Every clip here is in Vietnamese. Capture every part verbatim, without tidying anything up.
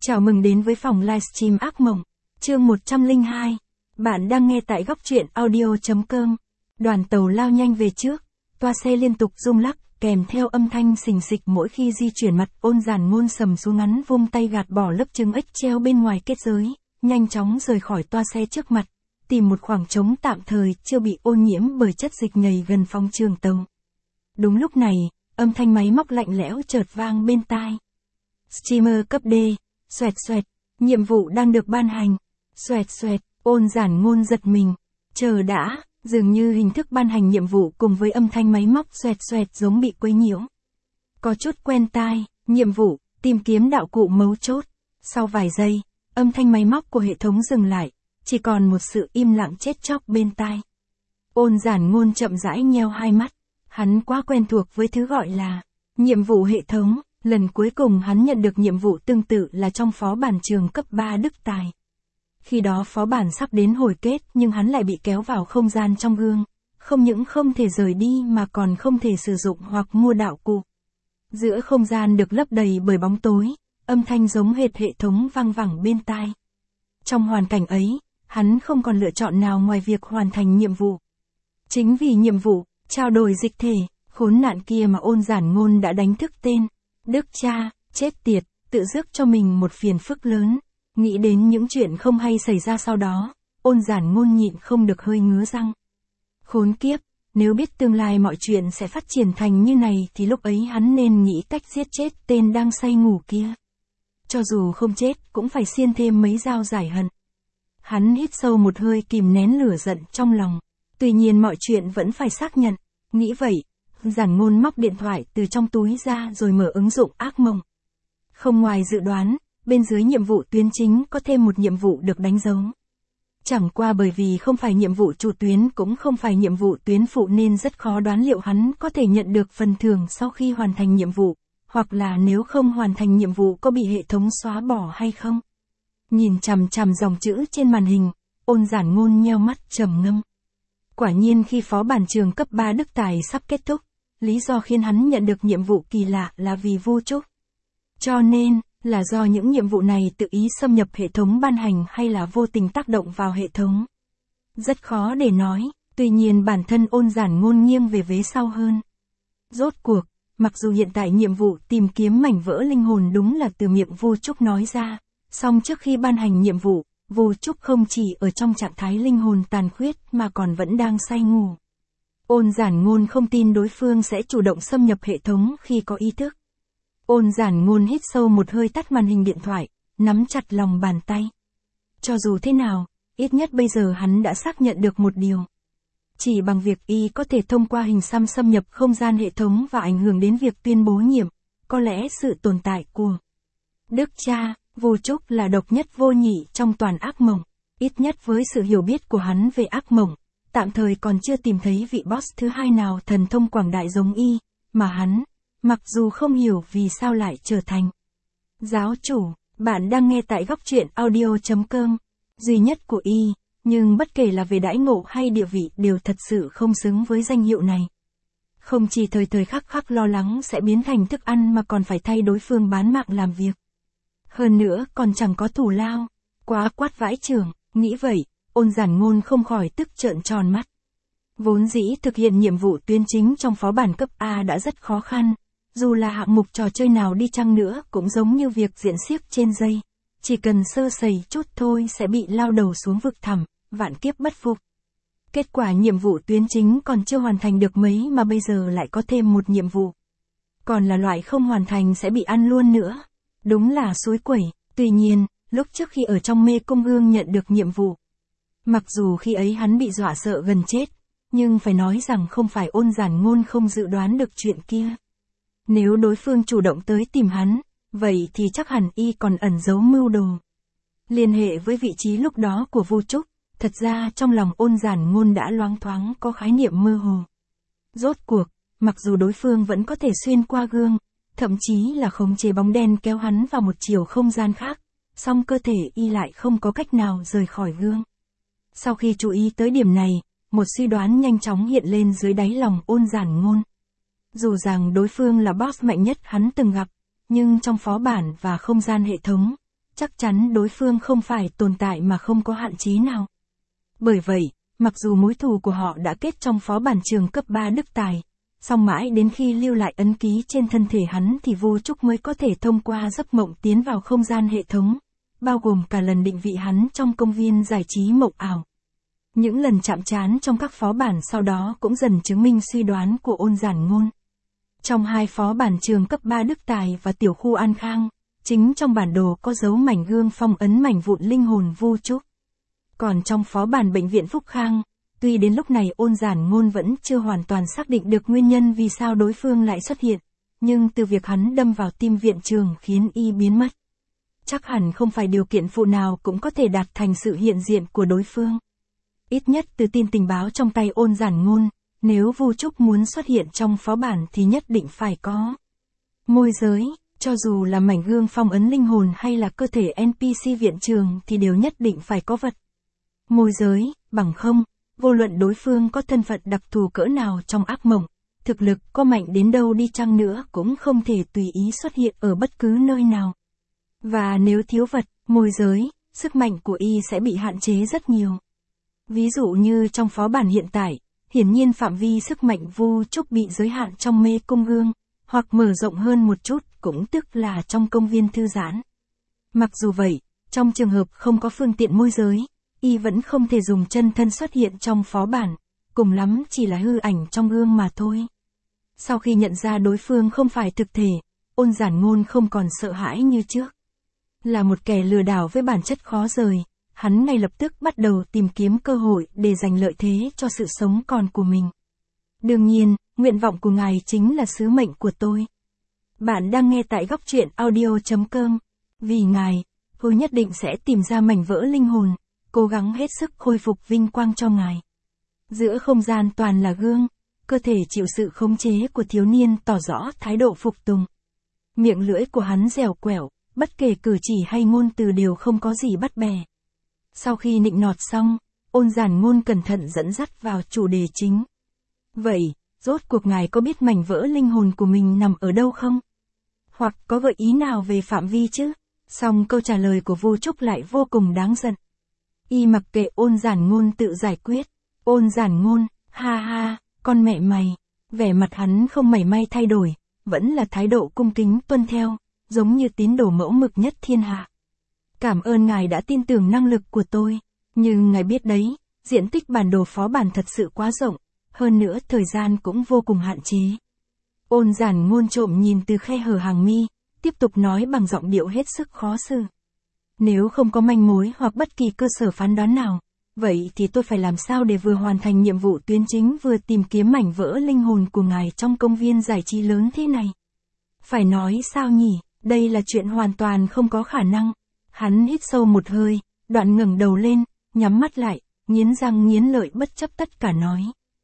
Chào mừng đến với phòng livestream ác mộng, chương một trăm lẻ hai. Bạn đang nghe tại góc truyện audio chấm com. Đoàn tàu lao nhanh về trước, toa xe liên tục rung lắc, kèm theo âm thanh xình xịch mỗi khi di chuyển. Mặt Ôn Giản Ngôn sầm xuống, ngắn vung tay gạt bỏ lớp trứng ếch treo bên ngoài kết giới, nhanh chóng rời khỏi toa xe trước mặt, tìm một khoảng trống tạm thời chưa bị ô nhiễm bởi chất dịch nhầy gần phòng trường tàu. Đúng lúc này, âm thanh máy móc lạnh lẽo chợt vang bên tai. Streamer cấp D. Xoẹt xoẹt, nhiệm vụ đang được ban hành. Xoẹt xoẹt, Ôn Giản Ngôn giật mình. Chờ đã, dường như hình thức ban hành nhiệm vụ cùng với âm thanh máy móc xoẹt xoẹt giống bị quấy nhiễu. Có chút quen tai, nhiệm vụ, tìm kiếm đạo cụ mấu chốt. Sau vài giây, âm thanh máy móc của hệ thống dừng lại, chỉ còn một sự im lặng chết chóc bên tai. Ôn Giản Ngôn chậm rãi nheo hai mắt, hắn quá quen thuộc với thứ gọi là nhiệm vụ hệ thống. Lần cuối cùng hắn nhận được nhiệm vụ tương tự là trong phó bản trường cấp ba Đức Tài. Khi đó phó bản sắp đến hồi kết nhưng hắn lại bị kéo vào không gian trong gương. Không những không thể rời đi mà còn không thể sử dụng hoặc mua đạo cụ. Giữa không gian được lấp đầy bởi bóng tối, âm thanh giống hệt hệ thống vang vẳng bên tai. Trong hoàn cảnh ấy, hắn không còn lựa chọn nào ngoài việc hoàn thành nhiệm vụ. Chính vì nhiệm vụ, trao đổi dịch thể, khốn nạn kia mà Ôn Giản Ngôn đã đánh thức tên. Đức cha, chết tiệt, tự rước cho mình một phiền phức lớn. Nghĩ đến những chuyện không hay xảy ra sau đó, Ôn Giản Ngôn nhịn không được hơi ngứa răng. Khốn kiếp, nếu biết tương lai mọi chuyện sẽ phát triển thành như này thì lúc ấy hắn nên nghĩ cách giết chết tên đang say ngủ kia. Cho dù không chết cũng phải xiên thêm mấy dao giải hận. Hắn hít sâu một hơi kìm nén lửa giận trong lòng. Tuy nhiên mọi chuyện vẫn phải xác nhận. Nghĩ vậy, Giản Ngôn móc điện thoại từ trong túi ra rồi mở ứng dụng ác mộng. Không ngoài dự đoán, bên dưới nhiệm vụ tuyến chính có thêm một nhiệm vụ được đánh dấu. Chẳng qua bởi vì không phải nhiệm vụ chủ tuyến cũng không phải nhiệm vụ tuyến phụ nên rất khó đoán liệu hắn có thể nhận được phần thưởng sau khi hoàn thành nhiệm vụ, hoặc là nếu không hoàn thành nhiệm vụ có bị hệ thống xóa bỏ hay không. Nhìn chằm chằm dòng chữ trên màn hình, Ôn Giản Ngôn nheo mắt trầm ngâm. Quả nhiên khi phó bản trường cấp ba Đức Tài sắp kết thúc, lý do khiến hắn nhận được nhiệm vụ kỳ lạ là vì Vu Trúc. Cho nên, là do những nhiệm vụ này tự ý xâm nhập hệ thống ban hành hay là vô tình tác động vào hệ thống. Rất khó để nói, tuy nhiên bản thân Ôn Giản Ngôn nghiêng về vế sau hơn. Rốt cuộc, mặc dù hiện tại nhiệm vụ tìm kiếm mảnh vỡ linh hồn đúng là từ miệng Vu Trúc nói ra, song trước khi ban hành nhiệm vụ, Vu Trúc không chỉ ở trong trạng thái linh hồn tàn khuyết mà còn vẫn đang say ngủ. Ôn Giản Ngôn không tin đối phương sẽ chủ động xâm nhập hệ thống khi có ý thức. Ôn Giản Ngôn hít sâu một hơi, tắt màn hình điện thoại, nắm chặt lòng bàn tay. Cho dù thế nào, ít nhất bây giờ hắn đã xác nhận được một điều. Chỉ bằng việc y có thể thông qua hình xăm xâm nhập không gian hệ thống và ảnh hưởng đến việc tuyên bố nhiệm, có lẽ sự tồn tại của Đức cha, Vu Trúc là độc nhất vô nhị trong toàn ác mộng. Ít nhất với sự hiểu biết của hắn về ác mộng, tạm thời còn chưa tìm thấy vị boss thứ hai nào thần thông quảng đại giống y, mà hắn, mặc dù không hiểu vì sao lại trở thành giáo chủ. Bạn đang nghe tại góc truyện audio chấm com, duy nhất của y, nhưng bất kể là về đãi ngộ hay địa vị đều thật sự không xứng với danh hiệu này. Không chỉ thời thời khắc khắc lo lắng sẽ biến thành thức ăn mà còn phải thay đối phương bán mạng làm việc. Hơn nữa còn chẳng có thù lao, quá quát vãi chưởng. Nghĩ vậy, Ôn Giản Ngôn không khỏi tức trợn tròn mắt. Vốn dĩ thực hiện nhiệm vụ tuyến chính trong phó bản cấp A đã rất khó khăn, dù là hạng mục trò chơi nào đi chăng nữa cũng giống như việc diễn xiếc trên dây, chỉ cần sơ sẩy chút thôi sẽ bị lao đầu xuống vực thẳm, vạn kiếp bất phục. Kết quả nhiệm vụ tuyến chính còn chưa hoàn thành được mấy mà bây giờ lại có thêm một nhiệm vụ. Còn là loại không hoàn thành sẽ bị ăn luôn nữa. Đúng là xối quẩy. Tuy nhiên, lúc trước khi ở trong mê cung gương nhận được nhiệm vụ, mặc dù khi ấy hắn bị dọa sợ gần chết, nhưng phải nói rằng không phải Ôn Giản Ngôn không dự đoán được chuyện kia. Nếu đối phương chủ động tới tìm hắn, vậy thì chắc hẳn y còn ẩn giấu mưu đồ. Liên hệ với vị trí lúc đó của Vu Trúc, thật ra trong lòng Ôn Giản Ngôn đã loáng thoáng có khái niệm mơ hồ. Rốt cuộc, mặc dù đối phương vẫn có thể xuyên qua gương, thậm chí là khống chế bóng đen kéo hắn vào một chiều không gian khác, song cơ thể y lại không có cách nào rời khỏi gương. Sau khi chú ý tới điểm này, một suy đoán nhanh chóng hiện lên dưới đáy lòng Ôn Giản Ngôn. Dù rằng đối phương là boss mạnh nhất hắn từng gặp, nhưng trong phó bản và không gian hệ thống, chắc chắn đối phương không phải tồn tại mà không có hạn chế nào. Bởi vậy, mặc dù mối thù của họ đã kết trong phó bản trường cấp ba Đức Tài, song mãi đến khi lưu lại ấn ký trên thân thể hắn thì Vu Trúc mới có thể thông qua giấc mộng tiến vào không gian hệ thống, bao gồm cả lần định vị hắn trong công viên giải trí mộng ảo. Những lần chạm trán trong các phó bản sau đó cũng dần chứng minh suy đoán của Ôn Giản Ngôn. Trong hai phó bản trường cấp ba Đức Tài và tiểu khu An Khang, chính trong bản đồ có dấu mảnh gương phong ấn mảnh vụn linh hồn Vu Trúc. Còn trong phó bản bệnh viện Phúc Khang, tuy đến lúc này Ôn Giản Ngôn vẫn chưa hoàn toàn xác định được nguyên nhân vì sao đối phương lại xuất hiện, nhưng từ việc hắn đâm vào tim viện trường khiến y biến mất, chắc hẳn không phải điều kiện phụ nào cũng có thể đạt thành sự hiện diện của đối phương. Ít nhất từ tin tình báo trong tay Ôn Giản Ngôn, nếu Vu Trúc muốn xuất hiện trong phó bản thì nhất định phải có môi giới, cho dù là mảnh gương phong ấn linh hồn hay là cơ thể en pê xê viện trường thì đều nhất định phải có vật môi giới, bằng không, vô luận đối phương có thân phận đặc thù cỡ nào trong ác mộng, thực lực có mạnh đến đâu đi chăng nữa cũng không thể tùy ý xuất hiện ở bất cứ nơi nào. Và nếu thiếu vật môi giới, sức mạnh của y sẽ bị hạn chế rất nhiều. Ví dụ như trong phó bản hiện tại, hiển nhiên phạm vi sức mạnh Vu Trúc bị giới hạn trong mê cung gương, hoặc mở rộng hơn một chút, cũng tức là trong công viên thư giãn. Mặc dù vậy, trong trường hợp không có phương tiện môi giới, y vẫn không thể dùng chân thân xuất hiện trong phó bản, cùng lắm chỉ là hư ảnh trong gương mà thôi. Sau khi nhận ra đối phương không phải thực thể, Ôn Giản Ngôn không còn sợ hãi như trước. Là một kẻ lừa đảo với bản chất khó rời, hắn ngay lập tức bắt đầu tìm kiếm cơ hội để giành lợi thế cho sự sống còn của mình. Đương nhiên, nguyện vọng của ngài chính là sứ mệnh của tôi. Bạn đang nghe tại góc truyện audio chấm com. Vì ngài, tôi nhất định sẽ tìm ra mảnh vỡ linh hồn, cố gắng hết sức khôi phục vinh quang cho ngài. Giữa không gian toàn là gương, cơ thể chịu sự khống chế của thiếu niên tỏ rõ thái độ phục tùng. Miệng lưỡi của hắn dẻo quẹo, bất kể cử chỉ hay ngôn từ đều không có gì bắt bè. Sau khi nịnh nọt xong, Ôn Giản Ngôn cẩn thận dẫn dắt vào chủ đề chính. Vậy, rốt cuộc ngài có biết mảnh vỡ linh hồn của mình nằm ở đâu không? Hoặc có gợi ý nào về phạm vi chứ? Song câu trả lời của Vu Trúc lại vô cùng đáng giận. Y mặc kệ Ôn Giản Ngôn tự giải quyết. Ôn Giản Ngôn, ha ha, con mẹ mày. Vẻ mặt hắn không mảy may thay đổi, vẫn là thái độ cung kính tuân theo, giống như tín đồ mẫu mực nhất thiên hạ. Cảm ơn ngài đã tin tưởng năng lực của tôi, nhưng ngài biết đấy, diện tích bản đồ phó bản thật sự quá rộng, hơn nữa thời gian cũng vô cùng hạn chế. Ôn Giản Ngôn trộm nhìn từ khe hở hàng mi, tiếp tục nói bằng giọng điệu hết sức khó xử. Nếu không có manh mối hoặc bất kỳ cơ sở phán đoán nào, vậy thì tôi phải làm sao để vừa hoàn thành nhiệm vụ tuyến chính vừa tìm kiếm mảnh vỡ linh hồn của ngài trong công viên giải trí lớn thế này? Phải nói sao nhỉ, đây là chuyện hoàn toàn không có khả năng. Hắn hít sâu một hơi, đoạn ngẩng đầu lên, nhắm mắt lại, nghiến răng nghiến lợi bất chấp tất cả nói.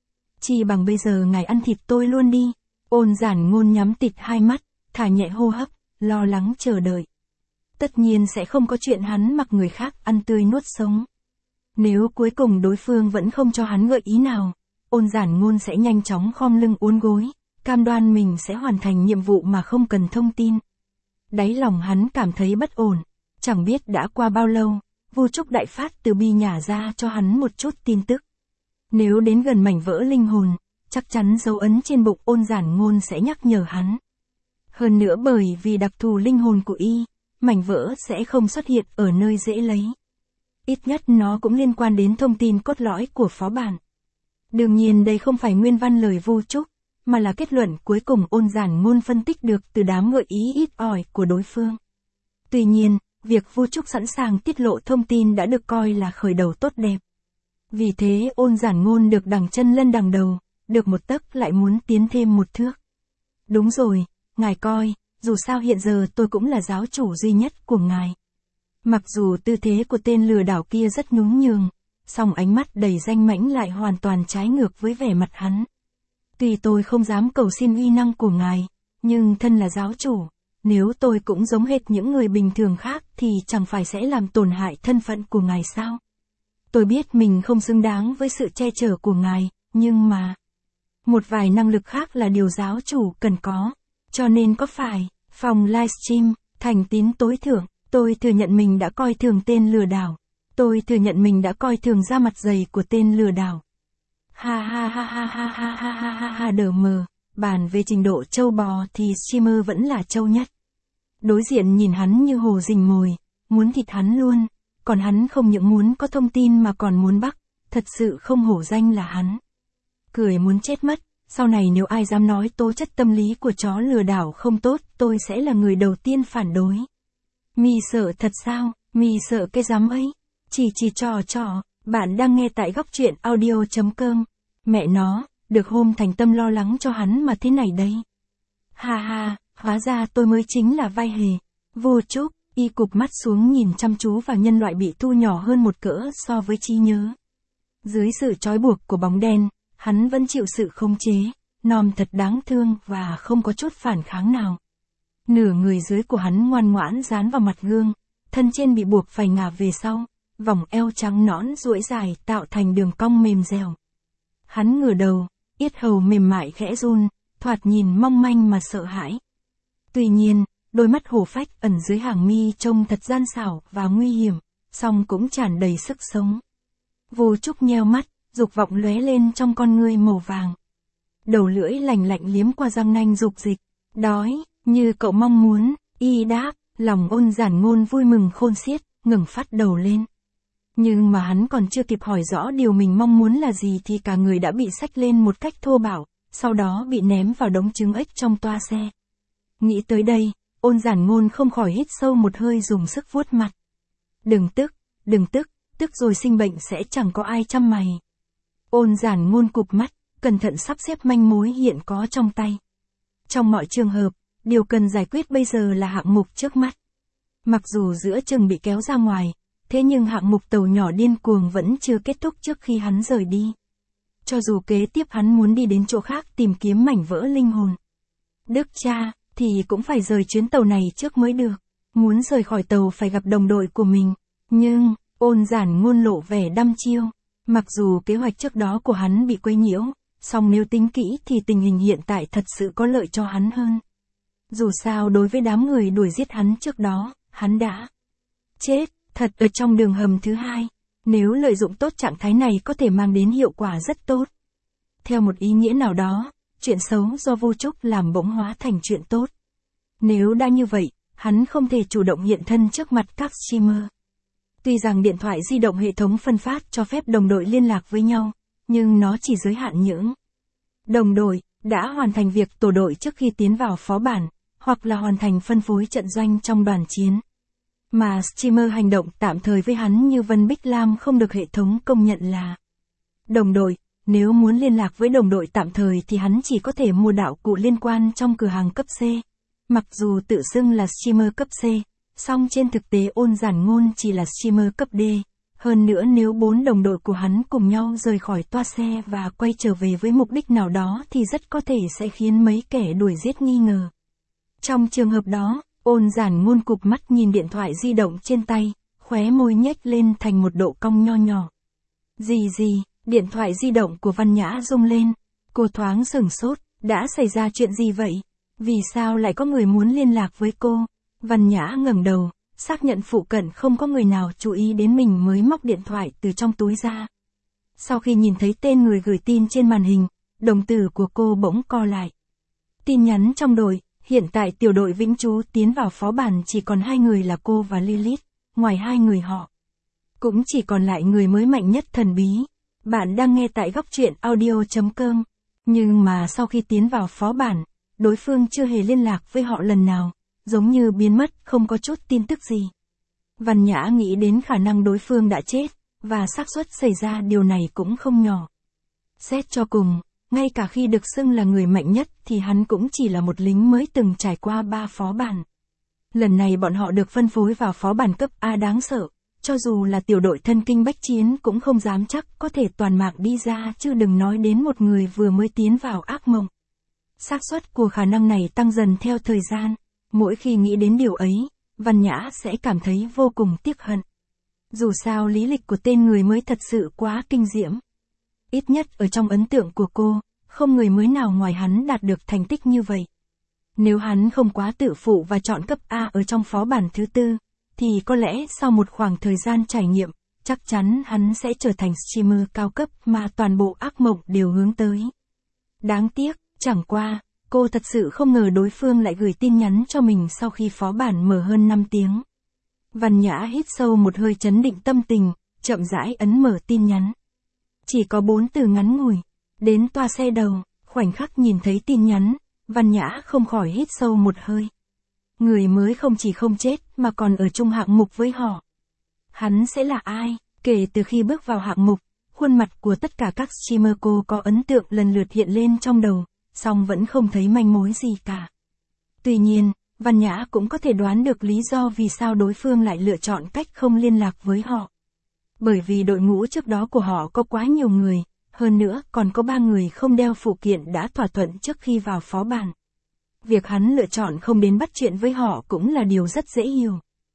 Chỉ bằng bây giờ ngài ăn thịt tôi luôn đi. Ôn Giản Ngôn nhắm tịt hai mắt, thả nhẹ hô hấp, lo lắng chờ đợi. Tất nhiên sẽ không có chuyện hắn mặc người khác ăn tươi nuốt sống. Nếu cuối cùng đối phương vẫn không cho hắn gợi ý nào, Ôn Giản Ngôn sẽ nhanh chóng khom lưng uốn gối, cam đoan mình sẽ hoàn thành nhiệm vụ mà không cần thông tin. Đáy lòng hắn cảm thấy bất ổn, chẳng biết đã qua bao lâu, Vu Trúc đại phát từ bi nhả ra cho hắn một chút tin tức. Nếu đến gần mảnh vỡ linh hồn, chắc chắn dấu ấn trên bụng Ôn Giản Ngôn sẽ nhắc nhở hắn. Hơn nữa bởi vì đặc thù linh hồn của y, mảnh vỡ sẽ không xuất hiện ở nơi dễ lấy. Ít nhất nó cũng liên quan đến thông tin cốt lõi của phó bản. Đương nhiên đây không phải nguyên văn lời Vu Trúc, mà là kết luận cuối cùng Ôn Giản Ngôn phân tích được từ đám gợi ý ít ỏi của đối phương. Tuy nhiên, việc Vu Trúc sẵn sàng tiết lộ thông tin đã được coi là khởi đầu tốt đẹp. Vì thế Ôn Giản Ngôn được đằng chân lân đằng đầu, được một tấc lại muốn tiến thêm một thước. Đúng rồi, ngài coi, dù sao hiện giờ tôi cũng là giáo chủ duy nhất của ngài. Mặc dù tư thế của tên lừa đảo kia rất nhún nhường, song ánh mắt đầy danh mãnh lại hoàn toàn trái ngược với vẻ mặt hắn. Tuy tôi không dám cầu xin uy năng của ngài, nhưng thân là giáo chủ, nếu tôi cũng giống hệt những người bình thường khác thì chẳng phải sẽ làm tổn hại thân phận của ngài sao? Tôi biết mình không xứng đáng với sự che chở của ngài, nhưng mà một vài năng lực khác là điều giáo chủ cần có, cho nên có phải phòng livestream thành tín tối thượng Tôi thừa nhận mình đã coi thường tên lừa đảo. Tôi thừa nhận mình đã coi thường da mặt dày của tên lừa đảo. Ha ha ha ha ha ha ha ha ha ha đờ mờ, bàn về trình độ trâu bò thì streamer vẫn là trâu nhất. Đối diện nhìn hắn như hồ rình mồi, muốn thịt hắn luôn, còn hắn không những muốn có thông tin mà còn muốn bắt, thật sự không hổ danh là hắn. Cười muốn chết mất, sau này nếu ai dám nói tố chất tâm lý của chó lừa đảo không tốt, tôi sẽ là người đầu tiên phản đối. Mì sợ thật sao, mì sợ cái dám ấy, chỉ chỉ trò trò, bạn đang nghe tại góc truyện audio chấm com. Mẹ nó, được hôm thành tâm lo lắng cho hắn mà thế này đây. Ha ha, hóa ra tôi mới chính là vai hề. Vô Trúc, y cụp mắt xuống nhìn chăm chú vào nhân loại bị thu nhỏ hơn một cỡ so với trí nhớ. Dưới sự trói buộc của bóng đen, hắn vẫn chịu sự khống chế, nom thật đáng thương và không có chút phản kháng nào. Nửa người dưới của hắn ngoan ngoãn dán vào mặt gương, thân trên bị buộc phải ngả về sau, vòng eo trắng nõn duỗi dài tạo thành đường cong mềm dẻo. Hắn ngửa đầu, yết hầu mềm mại khẽ run, thoạt nhìn mong manh mà sợ hãi. Tuy nhiên, đôi mắt hổ phách ẩn dưới hàng mi trông thật gian xảo và nguy hiểm, song cũng tràn đầy sức sống. Vô Trúc nheo mắt, dục vọng lóe lên trong con ngươi màu vàng. Đầu lưỡi lành lạnh liếm qua răng nanh dục dịch. Đói, như cậu mong muốn, y đáp, lòng Ôn Giản Ngôn vui mừng khôn xiết, ngẩng phát đầu lên. Nhưng mà hắn còn chưa kịp hỏi rõ điều mình mong muốn là gì thì cả người đã bị xách lên một cách thô bạo, sau đó bị ném vào đống trứng ếch trong toa xe. Nghĩ tới đây, Ôn Giản Ngôn không khỏi hít sâu một hơi dùng sức vuốt mặt. Đừng tức, đừng tức, tức rồi sinh bệnh sẽ chẳng có ai chăm mày. Ôn Giản Ngôn cụp mắt, cẩn thận sắp xếp manh mối hiện có trong tay. Trong mọi trường hợp, điều cần giải quyết bây giờ là hạng mục trước mắt. Mặc dù giữa chừng bị kéo ra ngoài, thế nhưng hạng mục tàu nhỏ điên cuồng vẫn chưa kết thúc trước khi hắn rời đi. Cho dù kế tiếp hắn muốn đi đến chỗ khác tìm kiếm mảnh vỡ linh hồn. Đức cha, thì cũng phải rời chuyến tàu này trước mới được. Muốn rời khỏi tàu phải gặp đồng đội của mình. Nhưng, Ôn Giản Ngôn lộ vẻ đăm chiêu. Mặc dù kế hoạch trước đó của hắn bị quấy nhiễu, song nếu tính kỹ thì tình hình hiện tại thật sự có lợi cho hắn hơn. Dù sao đối với đám người đuổi giết hắn trước đó, hắn đã chết, thật ở trong đường hầm thứ hai. Nếu lợi dụng tốt trạng thái này có thể mang đến hiệu quả rất tốt. Theo một ý nghĩa nào đó, chuyện xấu do Vô Trúc làm bỗng hóa thành chuyện tốt. Nếu đã như vậy, hắn không thể chủ động hiện thân trước mặt các streamer. Tuy rằng điện thoại di động hệ thống phân phát cho phép đồng đội liên lạc với nhau, nhưng nó chỉ giới hạn những đồng đội đã hoàn thành việc tổ đội trước khi tiến vào phó bản, hoặc là hoàn thành phân phối trận doanh trong đoàn chiến. Mà streamer hành động tạm thời với hắn như Vân Bích Lam không được hệ thống công nhận là đồng đội. Nếu muốn liên lạc với đồng đội tạm thời thì hắn chỉ có thể mua đạo cụ liên quan trong cửa hàng cấp C. Mặc dù tự xưng là streamer cấp C, song trên thực tế Ôn Giản Ngôn chỉ là streamer cấp D. Hơn nữa nếu bốn đồng đội của hắn cùng nhau rời khỏi toa xe và quay trở về với mục đích nào đó thì rất có thể sẽ khiến mấy kẻ đuổi giết nghi ngờ. Trong trường hợp đó, Ôn Giản Ngôn cụp mắt nhìn điện thoại di động trên tay, khóe môi nhếch lên thành một độ cong nho nhỏ. Gì gì, điện thoại di động của Văn Nhã rung lên. Cô thoáng sửng sốt, đã xảy ra chuyện gì vậy? Vì sao lại có người muốn liên lạc với cô? Văn Nhã ngẩng đầu, xác nhận phụ cận không có người nào chú ý đến mình mới móc điện thoại từ trong túi ra. Sau khi nhìn thấy tên người gửi tin trên màn hình, đồng tử của cô bỗng co lại. Tin nhắn trong đội, hiện tại tiểu đội Vĩnh Trú tiến vào phó bản chỉ còn hai người là cô và Lilith, ngoài hai người họ. Cũng chỉ còn lại người mới mạnh nhất thần bí. Bạn đang nghe tại góc truyện audio chấm com. Nhưng mà sau khi tiến vào phó bản, đối phương chưa hề liên lạc với họ lần nào, giống như biến mất không có chút tin tức gì. Văn Nhã nghĩ đến khả năng đối phương đã chết, và xác suất xảy ra điều này cũng không nhỏ. Xét cho cùng, ngay cả khi được xưng là người mạnh nhất thì hắn cũng chỉ là một lính mới từng trải qua ba phó bản. Lần này bọn họ được phân phối vào phó bản cấp A đáng sợ, cho dù là tiểu đội thân kinh bách chiến cũng không dám chắc có thể toàn mạc đi ra chứ đừng nói đến một người vừa mới tiến vào ác mộng. Xác suất của khả năng này tăng dần theo thời gian, mỗi khi nghĩ đến điều ấy, Văn Nhã sẽ cảm thấy vô cùng tiếc hận. Dù sao lý lịch của tên người mới thật sự quá kinh diễm. Ít nhất ở trong ấn tượng của cô, không người mới nào ngoài hắn đạt được thành tích như vậy. Nếu hắn không quá tự phụ và chọn cấp A ở trong phó bản thứ tư, thì có lẽ sau một khoảng thời gian trải nghiệm, chắc chắn hắn sẽ trở thành streamer cao cấp mà toàn bộ ác mộng đều hướng tới. Đáng tiếc, chẳng qua, cô thật sự không ngờ đối phương lại gửi tin nhắn cho mình sau khi phó bản mở hơn năm tiếng. Văn Nhã hít sâu một hơi trấn định tâm tình, chậm rãi ấn mở tin nhắn. Chỉ có bốn từ ngắn ngủi, đến toa xe đầu, khoảnh khắc nhìn thấy tin nhắn, Văn Nhã không khỏi hít sâu một hơi. Người mới không chỉ không chết mà còn ở chung hạng mục với họ. Hắn sẽ là ai? Kể từ khi bước vào hạng mục, khuôn mặt của tất cả các streamer cô có ấn tượng lần lượt hiện lên trong đầu, song vẫn không thấy manh mối gì cả. Tuy nhiên, Văn Nhã cũng có thể đoán được lý do vì sao đối phương lại lựa chọn cách không liên lạc với họ. Bởi vì đội ngũ trước đó của họ có quá nhiều người, hơn nữa còn có ba người không đeo phụ kiện đã thỏa thuận trước khi vào phó bản. Việc hắn lựa chọn không đến bắt chuyện với họ cũng là điều rất dễ hiểu.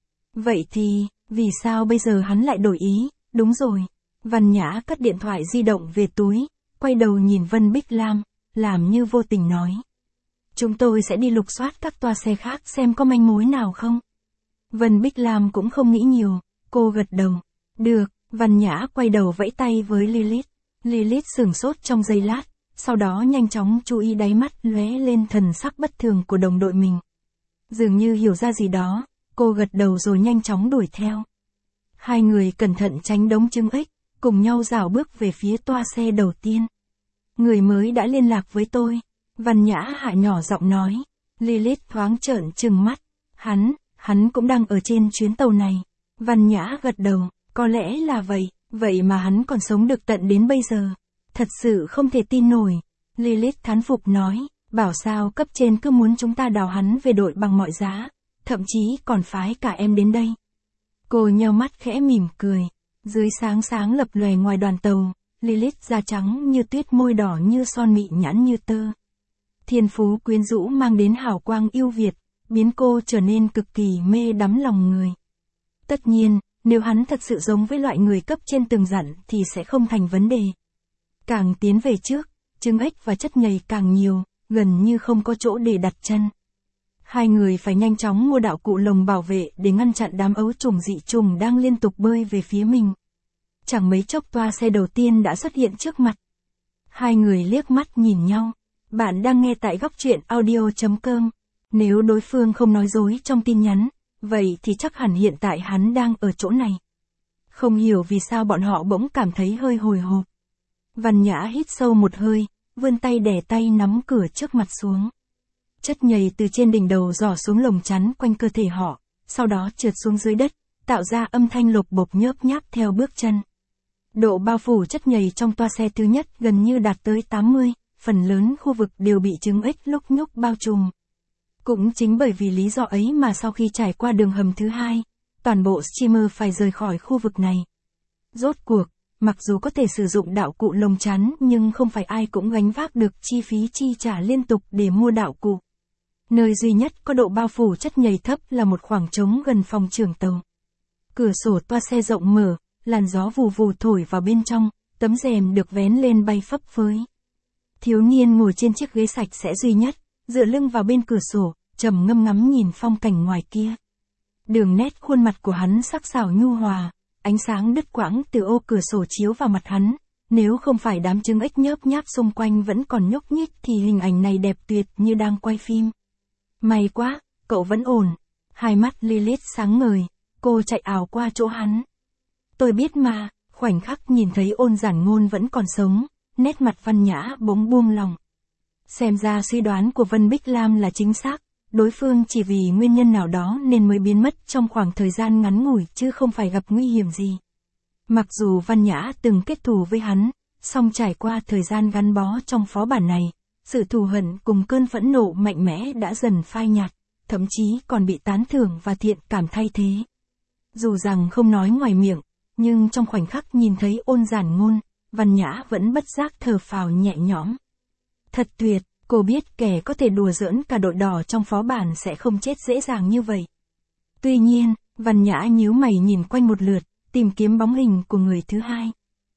Vậy thì, vì sao bây giờ hắn lại đổi ý? Đúng rồi. Văn Nhã cất điện thoại di động về túi, quay đầu nhìn Vân Bích Lam, làm như vô tình nói. Chúng tôi sẽ đi lục soát các toa xe khác xem có manh mối nào không? Vân Bích Lam cũng không nghĩ nhiều, cô gật đầu. Được, Văn Nhã quay đầu vẫy tay với Lilith. Lilith sửng sốt trong giây lát, sau đó nhanh chóng chú ý đáy mắt lóe lên thần sắc bất thường của đồng đội mình. Dường như hiểu ra gì đó, cô gật đầu rồi nhanh chóng đuổi theo. Hai người cẩn thận tránh đống trứng ếch, cùng nhau rảo bước về phía toa xe đầu tiên. Người mới đã liên lạc với tôi. Văn Nhã hạ nhỏ giọng nói. Lilith thoáng trợn trừng mắt. Hắn, hắn cũng đang ở trên chuyến tàu này. Văn Nhã gật đầu, có lẽ là vậy, vậy mà hắn còn sống được tận đến bây giờ. Thật sự không thể tin nổi. Lilith thán phục nói, bảo sao cấp trên cứ muốn chúng ta đào hắn về đội bằng mọi giá, thậm chí còn phái cả em đến đây. Cô nheo mắt khẽ mỉm cười. Dưới sáng sáng lập lòe ngoài đoàn tàu, Lilith da trắng như tuyết, môi đỏ như son, mị nhãn như tơ. Thiên phú quyến rũ mang đến hào quang yêu Việt, biến cô trở nên cực kỳ mê đắm lòng người. Tất nhiên, nếu hắn thật sự giống với loại người cấp trên từng dặn thì sẽ không thành vấn đề. Càng tiến về trước, trứng ếch và chất nhầy càng nhiều, gần như không có chỗ để đặt chân. Hai người phải nhanh chóng mua đạo cụ lồng bảo vệ để ngăn chặn đám ấu trùng dị trùng đang liên tục bơi về phía mình. Chẳng mấy chốc toa xe đầu tiên đã xuất hiện trước mặt. Hai người liếc mắt nhìn nhau. Bạn đang nghe tại góc truyện audio chấm com. Nếu đối phương không nói dối trong tin nhắn, vậy thì chắc hẳn hiện tại hắn đang ở chỗ này. Không hiểu vì sao bọn họ bỗng cảm thấy hơi hồi hộp. Văn Nhã hít sâu một hơi, vươn tay đè tay nắm cửa trước mặt xuống. Chất nhầy từ trên đỉnh đầu rỏ xuống lồng chắn quanh cơ thể họ, sau đó trượt xuống dưới đất, tạo ra âm thanh lộp bộp nhớp nháp theo bước chân. Độ bao phủ chất nhầy trong toa xe thứ nhất gần như đạt tới tám mươi, phần lớn khu vực đều bị trứng ếch lúc nhúc bao trùm. Cũng chính bởi vì lý do ấy mà sau khi trải qua đường hầm thứ hai, toàn bộ streamer phải rời khỏi khu vực này. Rốt cuộc, mặc dù có thể sử dụng đạo cụ lồng chắn nhưng không phải ai cũng gánh vác được chi phí chi trả liên tục để mua đạo cụ. Nơi duy nhất có độ bao phủ chất nhầy thấp là một khoảng trống gần phòng trưởng tàu. Cửa sổ toa xe rộng mở, làn gió vù vù thổi vào bên trong, tấm rèm được vén lên bay phấp phới. Thiếu niên ngồi trên chiếc ghế sạch sẽ duy nhất, dựa lưng vào bên cửa sổ, trầm ngâm ngắm nhìn phong cảnh ngoài kia. Đường nét khuôn mặt của hắn sắc sảo nhu hòa, ánh sáng đứt quãng từ ô cửa sổ chiếu vào mặt hắn. Nếu không phải đám trứng ếch nhớp nháp xung quanh vẫn còn nhúc nhích thì hình ảnh này đẹp tuyệt như đang quay phim. May quá, cậu vẫn ổn. Hai mắt Lilith sáng ngời, cô chạy ào qua chỗ hắn. Tôi biết mà. Khoảnh khắc nhìn thấy Ôn Giản Ngôn vẫn còn sống, nét mặt Văn Nhã bỗng buông lòng. Xem ra suy đoán của Vân Bích Lam là chính xác, đối phương chỉ vì nguyên nhân nào đó nên mới biến mất trong khoảng thời gian ngắn ngủi chứ không phải gặp nguy hiểm gì. Mặc dù Văn Nhã từng kết thù với hắn, song trải qua thời gian gắn bó trong phó bản này, sự thù hận cùng cơn phẫn nộ mạnh mẽ đã dần phai nhạt, thậm chí còn bị tán thưởng và thiện cảm thay thế. Dù rằng không nói ngoài miệng, nhưng trong khoảnh khắc nhìn thấy Ôn Giản Ngôn, Văn Nhã vẫn bất giác thở phào nhẹ nhõm. Thật tuyệt, cô biết kẻ có thể đùa giỡn cả đội đỏ trong phó bản sẽ không chết dễ dàng như vậy. Tuy nhiên, Văn Nhã nhíu mày nhìn quanh một lượt, tìm kiếm bóng hình của người thứ hai.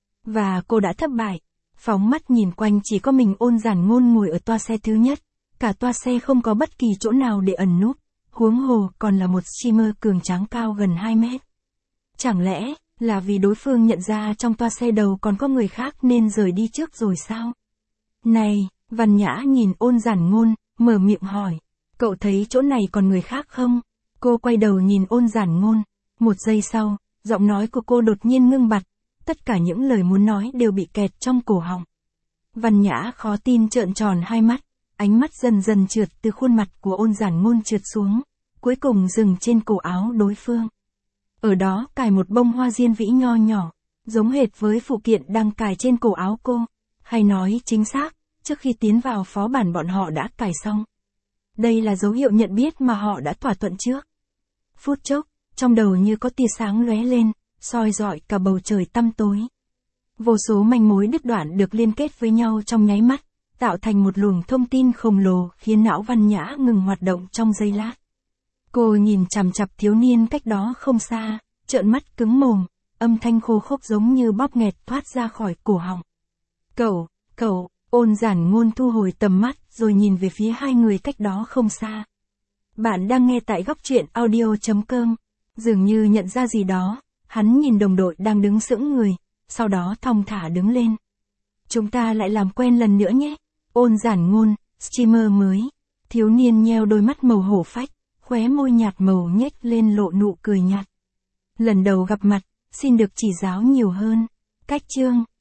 Và cô đã thất bại. Phóng mắt nhìn quanh chỉ có mình Ôn Giản Ngôn ngồi ở toa xe thứ nhất, cả toa xe không có bất kỳ chỗ nào để ẩn núp. huống hồ còn là một streamer cường tráng cao gần hai mét. Chẳng lẽ, là vì đối phương nhận ra trong toa xe đầu còn có người khác nên rời đi trước rồi sao? Này, Văn Nhã nhìn Ôn Giản Ngôn, mở miệng hỏi, cậu thấy chỗ này còn người khác không? Cô quay đầu nhìn Ôn Giản Ngôn, một giây sau, giọng nói của cô đột nhiên ngưng bặt, tất cả những lời muốn nói đều bị kẹt trong cổ họng. Văn Nhã khó tin trợn tròn hai mắt, ánh mắt dần dần trượt từ khuôn mặt của Ôn Giản Ngôn trượt xuống, cuối cùng dừng trên cổ áo đối phương. Ở đó cài một bông hoa diên vĩ nho nhỏ, giống hệt với phụ kiện đang cài trên cổ áo cô, hay nói chính xác, trước khi tiến vào phó bản bọn họ đã cài xong. Đây là dấu hiệu nhận biết mà họ đã thỏa thuận trước. Phút chốc, trong đầu như có tia sáng lóe lên, soi rọi cả bầu trời tăm tối. Vô số manh mối đứt đoạn được liên kết với nhau trong nháy mắt, tạo thành một luồng thông tin khổng lồ khiến não Văn Nhã ngừng hoạt động trong giây lát. Cô nhìn chằm chằm thiếu niên cách đó không xa, trợn mắt cứng mồm, âm thanh khô khốc giống như bóp nghẹt thoát ra khỏi cổ họng. Cậu, cậu, Ôn Giản Ngôn thu hồi tầm mắt rồi nhìn về phía hai người cách đó không xa. Bạn đang nghe tại góc truyện audio chấm com. Dường như nhận ra gì đó, hắn nhìn đồng đội đang đứng sững người, sau đó thong thả đứng lên. Chúng ta lại làm quen lần nữa nhé. Ôn Giản Ngôn, streamer mới. Thiếu niên nheo đôi mắt màu hổ phách, khóe môi nhạt màu nhếch lên lộ nụ cười nhạt. Lần đầu gặp mặt, xin được chỉ giáo nhiều hơn. Cách chương